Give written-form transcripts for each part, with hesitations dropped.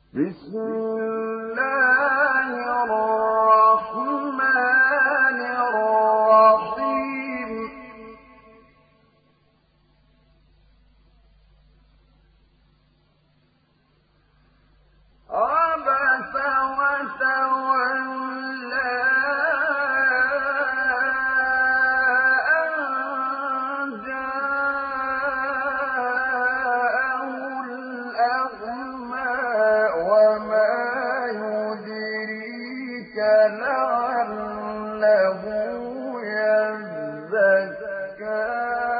بسم الله الرحمن الرحيم عبس وتولى أن جاءه الأعمى وما يدريك لعله يزكى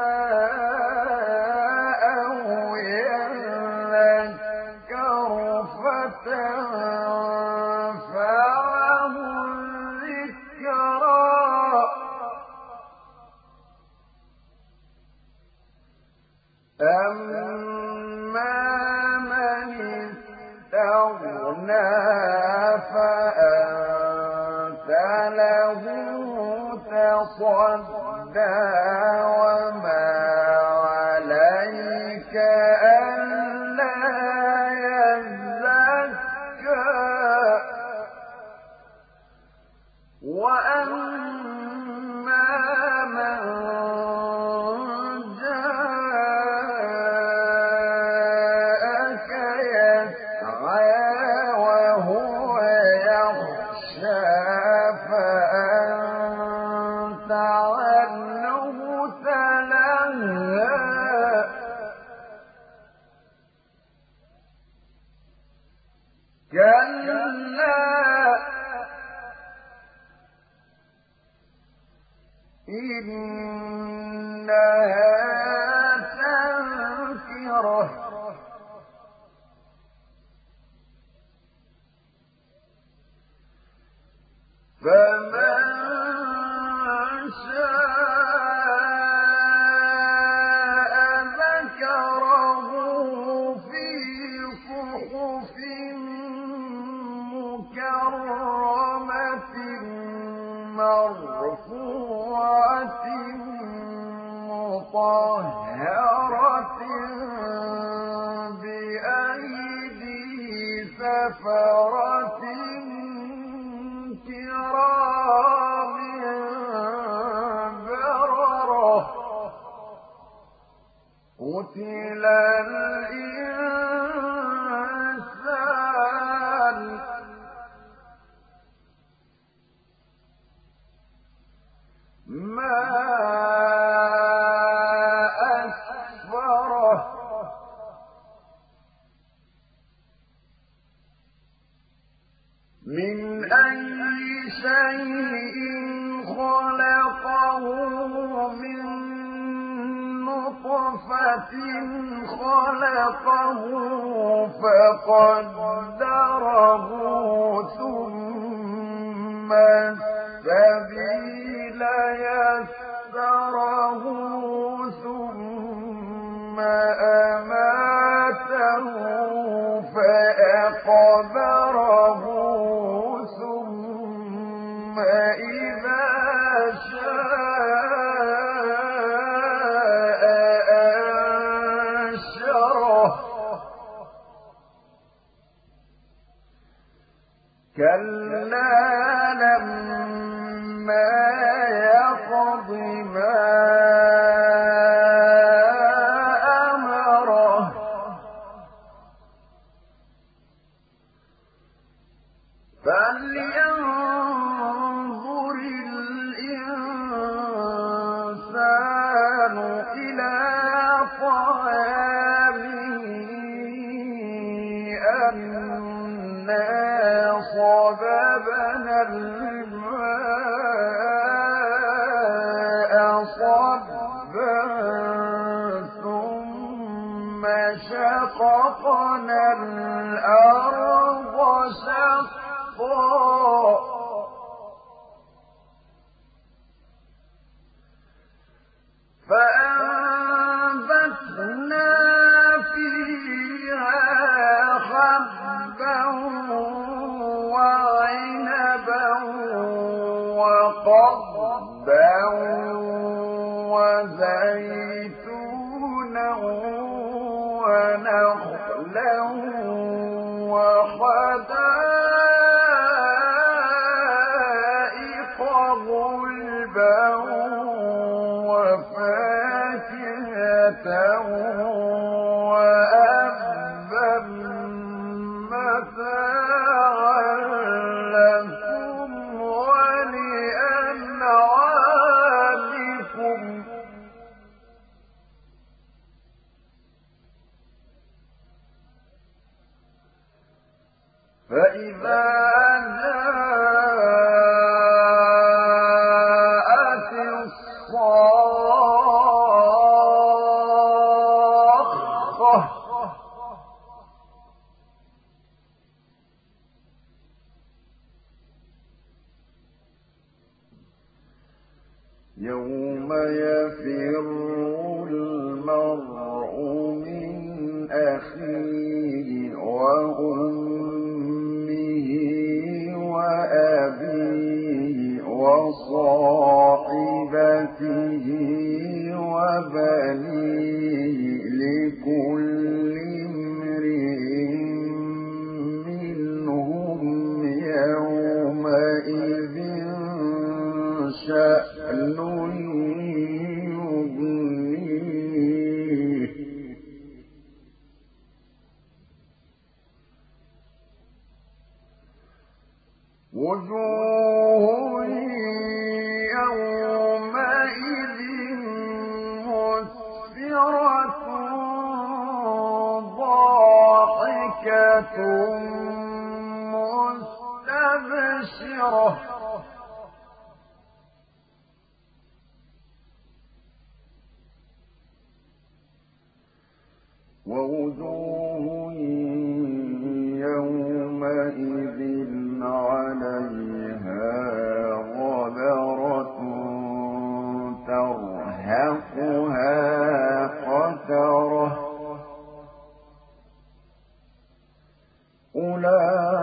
أو يذكر فتنفعه الذكرى أما من استغنى فأنت له تصدى وما عليك ألا يزكى وأما من جاءك يسعى وهو يخشى فأنت عنه تلهى كلا إنها تذكرة فمن شاء ذكره في صحف مكرمة مرفوعة مطهرة بأيدي سفرة كرام بررة قتل الإنسان ما أكفره من أي شيء خلقه من نطفة خلقه فقدره ثم السبيل يسره ثم أماته فأقبره ثم إذا شاء أنشره كلا لما يقض ما أمره فلينظر الإنسان إلى طعامه أنا صببنا الماء صبا ثم شققنا الأرض شقا فأنبتنا فيها حبا وعنبا وقضبا وزيتونا ونخلا وحدائق غلبا وفاكهة وأبا متاعا لكم ولأنعامكم فإذا جاءت الصاخة يوم يفر المرء من أخيه وأمه وأبيه وصاحبته وبنيه لكل امرئ منهم يومئذ شأن يغنيه وجوه يومئذ مسفرة ضاحكة مستبشرة ووجوه يومئذ عليها غبرة ترهقها قترة أولئك